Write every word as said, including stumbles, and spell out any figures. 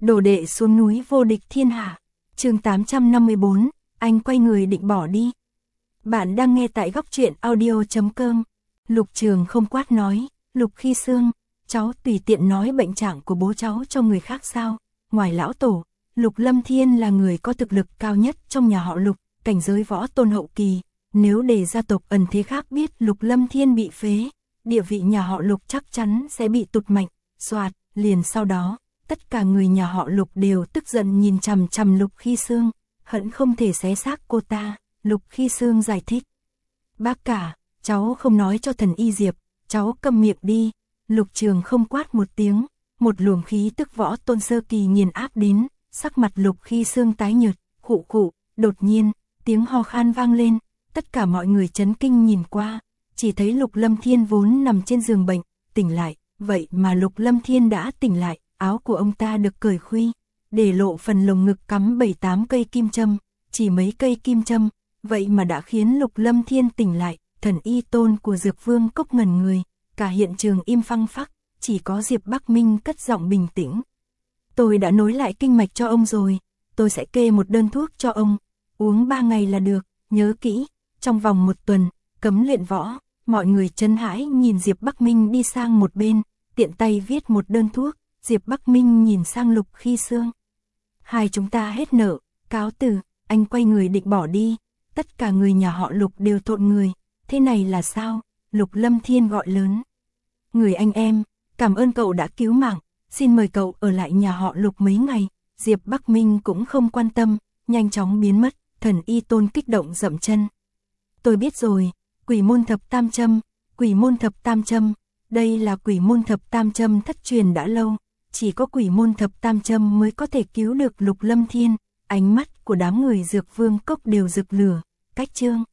Đồ đệ xuống núi vô địch thiên hạ. Chương tám trăm năm mươi bốn, anh quay người định bỏ đi. Bạn đang nghe tại góc truyện audio chấm com. Lục Trường không quát nói, Lục Khi Sương, cháu tùy tiện nói bệnh trạng của bố cháu cho người khác sao? Ngoài lão tổ, Lục Lâm Thiên là người có thực lực cao nhất trong nhà họ Lục, cảnh giới võ tôn hậu kỳ. Nếu để gia tộc ẩn thế khác biết Lục Lâm Thiên bị phế, địa vị nhà họ Lục chắc chắn sẽ bị tụt mạnh. Soạt, liền sau đó, tất cả người nhà họ Lục đều tức giận nhìn chằm chằm Lục Khi Sương, hận không thể xé xác cô ta. Lục Khi Sương giải thích, bác cả, cháu không nói cho thần y Diệp, cháu câm miệng đi. Lục Trường không quát một tiếng, một luồng khí tức võ tôn sơ kỳ nghiền áp đến, sắc mặt Lục Khi Sương tái nhợt, khụ khụ, đột nhiên, tiếng ho khan vang lên, tất cả mọi người chấn kinh nhìn qua, chỉ thấy Lục Lâm Thiên vốn nằm trên giường bệnh, tỉnh lại, vậy mà Lục Lâm Thiên đã tỉnh lại, áo của ông ta được cởi khuy, để lộ phần lồng ngực cắm bảy tám cây kim châm, chỉ mấy cây kim châm, vậy mà đã khiến Lục Lâm Thiên tỉnh lại. Thần y tôn của Dược Vương Cốc ngẩn người, cả hiện trường im phăng phắc, chỉ có Diệp Bắc Minh cất giọng bình tĩnh. Tôi đã nối lại kinh mạch cho ông rồi, tôi sẽ kê một đơn thuốc cho ông, uống ba ngày là được, nhớ kỹ, trong vòng một tuần, cấm luyện võ. Mọi người chấn hãi nhìn Diệp Bắc Minh đi sang một bên, tiện tay viết một đơn thuốc. Diệp Bắc Minh nhìn sang Lục Khi Sương. Hai chúng ta hết nợ, cáo từ, anh quay người định bỏ đi, tất cả người nhà họ Lục đều thộn người. Thế này là sao? Lục Lâm Thiên gọi lớn. Người anh em, cảm ơn cậu đã cứu mạng, xin mời cậu ở lại nhà họ Lục mấy ngày. Diệp Bắc Minh cũng không quan tâm, nhanh chóng biến mất. Thần y tôn kích động dậm chân. Tôi biết rồi, quỷ môn thập tam châm, quỷ môn thập tam châm, đây là quỷ môn thập tam châm thất truyền đã lâu, chỉ có quỷ môn thập tam châm mới có thể cứu được Lục Lâm Thiên. Ánh mắt của đám người Dược Vương Cốc đều rực lửa. Cách chương